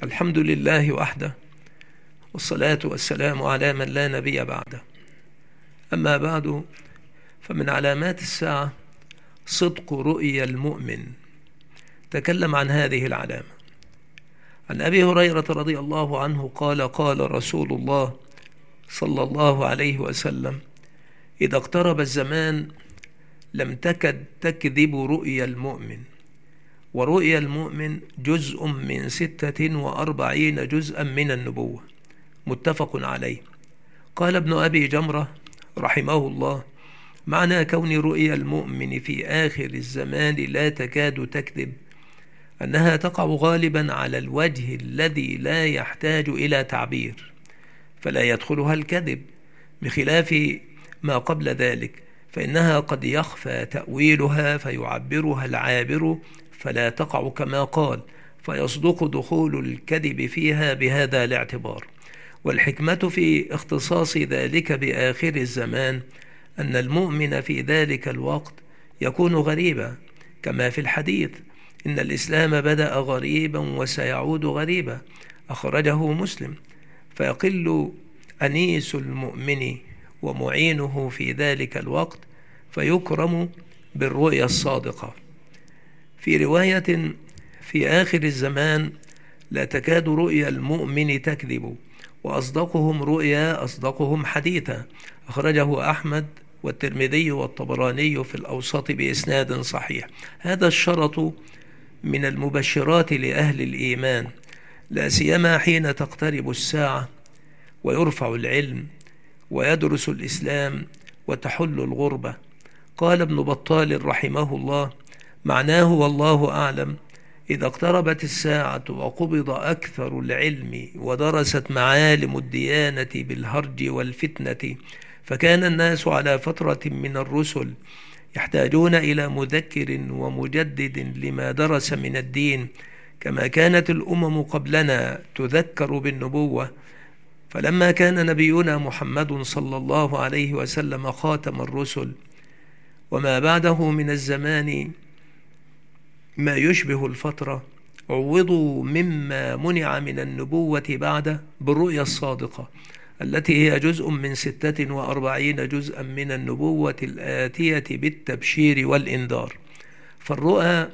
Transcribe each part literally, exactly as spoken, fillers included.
الحمد لله وحده، والصلاة والسلام على من لا نبي بعده. أما بعد، فمن علامات الساعة صدق رؤيا المؤمن. تكلم عن هذه العلامة عن أبي هريرة رضي الله عنه قال: قال رسول الله صلى الله عليه وسلم: إذا اقترب الزمان لم تكد تكذب رؤيا المؤمن. ورؤيا المؤمن جزء من ستة وأربعين جزءا من النبوة، متفق عليه. قال ابن أبي جمرة رحمه الله: معنى كون رؤيا المؤمن في آخر الزمان لا تكاد تكذب أنها تقع غالبا على الوجه الذي لا يحتاج إلى تعبير، فلا يدخلها الكذب، بخلاف ما قبل ذلك، فإنها قد يخفى تأويلها فيعبرها العابر فلا تقع كما قال، فيصدق دخول الكذب فيها بهذا الاعتبار. والحكمة في اختصاص ذلك بآخر الزمان أن المؤمن في ذلك الوقت يكون غريبا، كما في الحديث: إن الإسلام بدأ غريبا وسيعود غريبا، أخرجه مسلم. فيقل أنيس المؤمن ومعينه في ذلك الوقت، فيكرم بالرؤيا الصادقة. في رواية: في آخر الزمان لا تكاد رؤيا المؤمن تكذب، وأصدقهم رؤيا أصدقهم حديثا، أخرجه أحمد والترمذي والطبراني في الأوسط بإسناد صحيح. هذا الشرط من المبشرات لأهل الإيمان، لا سيما حين تقترب الساعة ويرفع العلم ويدرس الإسلام وتحل الغربة. قال ابن بطال رحمه الله: معناه والله أعلم: إذا اقتربت الساعة وقبض أكثر العلم ودرست معالم الديانة بالهرج والفتنة، فكان الناس على فترة من الرسل يحتاجون إلى مذكر ومجدد لما درس من الدين، كما كانت الأمم قبلنا تذكر بالنبوة. فلما كان نبينا محمد صلى الله عليه وسلم خاتم الرسل، وما بعده من الزمان ما يشبه الفترة، عوضوا مما منع من النبوة بعده بالرؤيا الصادقة، التي هي جزء من ستة وأربعين جزءا من النبوة الآتية بالتبشير والإنذار. فالرؤى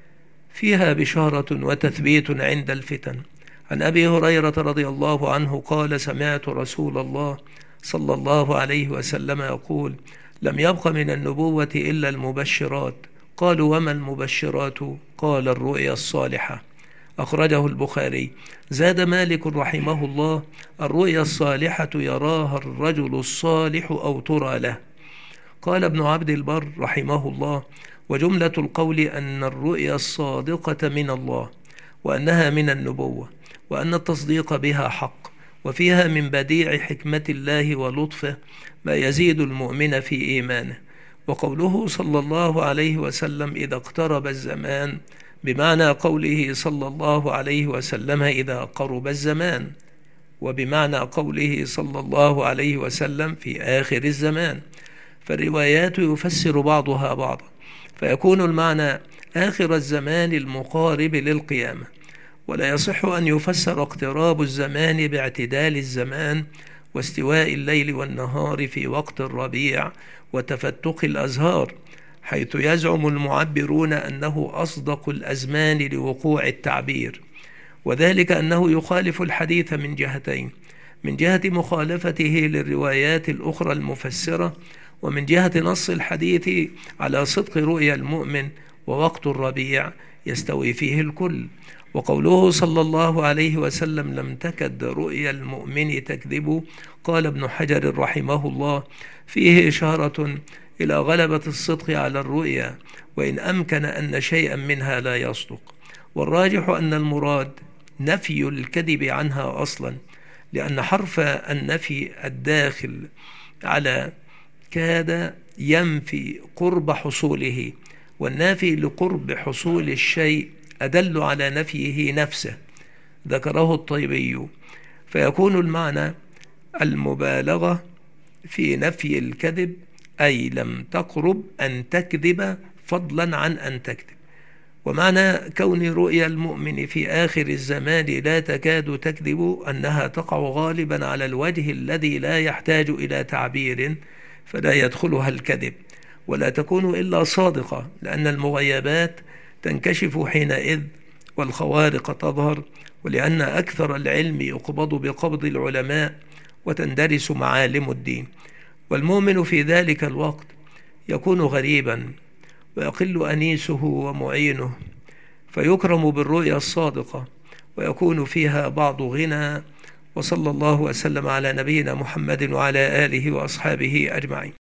فيها بشارة وتثبيت عند الفتن. عن أبي هريرة رضي الله عنه قال: سمعت رسول الله صلى الله عليه وسلم يقول: لم يبق من النبوة إلا المبشرات. قالوا: وما المبشرات؟ قال: الرؤيا الصالحة، أخرجه البخاري. زاد مالك رحمه الله: الرؤيا الصالحة يراها الرجل الصالح أو ترى له. قال ابن عبد البر رحمه الله: وجملة القول أن الرؤيا الصادقة من الله، وأنها من النبوة، وأن التصديق بها حق، وفيها من بديع حكمة الله ولطفه ما يزيد المؤمن في إيمانه. وقوله صلى الله عليه وسلم: إذا اقترب الزمان، بمعنى قوله صلى الله عليه وسلم: إذا قرب الزمان، وبمعنى قوله صلى الله عليه وسلم: في آخر الزمان. فالروايات يفسر بعضها بعضا، فيكون المعنى آخر الزمان المقارب للقيامة. ولا يصح أن يفسر اقتراب الزمان باعتدال الزمان واستواء الليل والنهار في وقت الربيع وتفتق الأزهار، حيث يزعم المعبرون أنه أصدق الأزمان لوقوع التعبير، وذلك أنه يخالف الحديث من جهتين: من جهة مخالفته للروايات الأخرى المفسرة، ومن جهة نص الحديث على صدق رؤيا المؤمن، ووقت الربيع يستوي فيه الكل. وقوله صلى الله عليه وسلم: لم تكد رؤيا المؤمن تكذب، قال ابن حجر رحمه الله: فيه إشارة إلى غلبة الصدق على الرؤيا، وإن أمكن أن شيئا منها لا يصدق. والراجح أن المراد نفي الكذب عنها أصلا، لأن حرف النفي الداخل على كاد ينفي قرب حصوله، والنافي لقرب حصول الشيء أدل على نفيه نفسه، ذكره الطيبي. فيكون المعنى المبالغة في نفي الكذب، أي لم تقرب أن تكذب فضلا عن أن تكذب. ومعنى كون رؤيا المؤمن في آخر الزمان لا تكاد تكذب أنها تقع غالبا على الوجه الذي لا يحتاج إلى تعبير، فلا يدخلها الكذب، ولا تكون إلا صادقة، لأن المغيبات تنكشف حينئذ والخوارق تظهر، ولأن أكثر العلم يقبض بقبض العلماء وتندرس معالم الدين. والمؤمن في ذلك الوقت يكون غريبا ويقل أنيسه ومعينه، فيكرم بالرؤيا الصادقة ويكون فيها بعض غنى. وصلى الله وسلم على نبينا محمد وعلى آله وأصحابه أجمعين.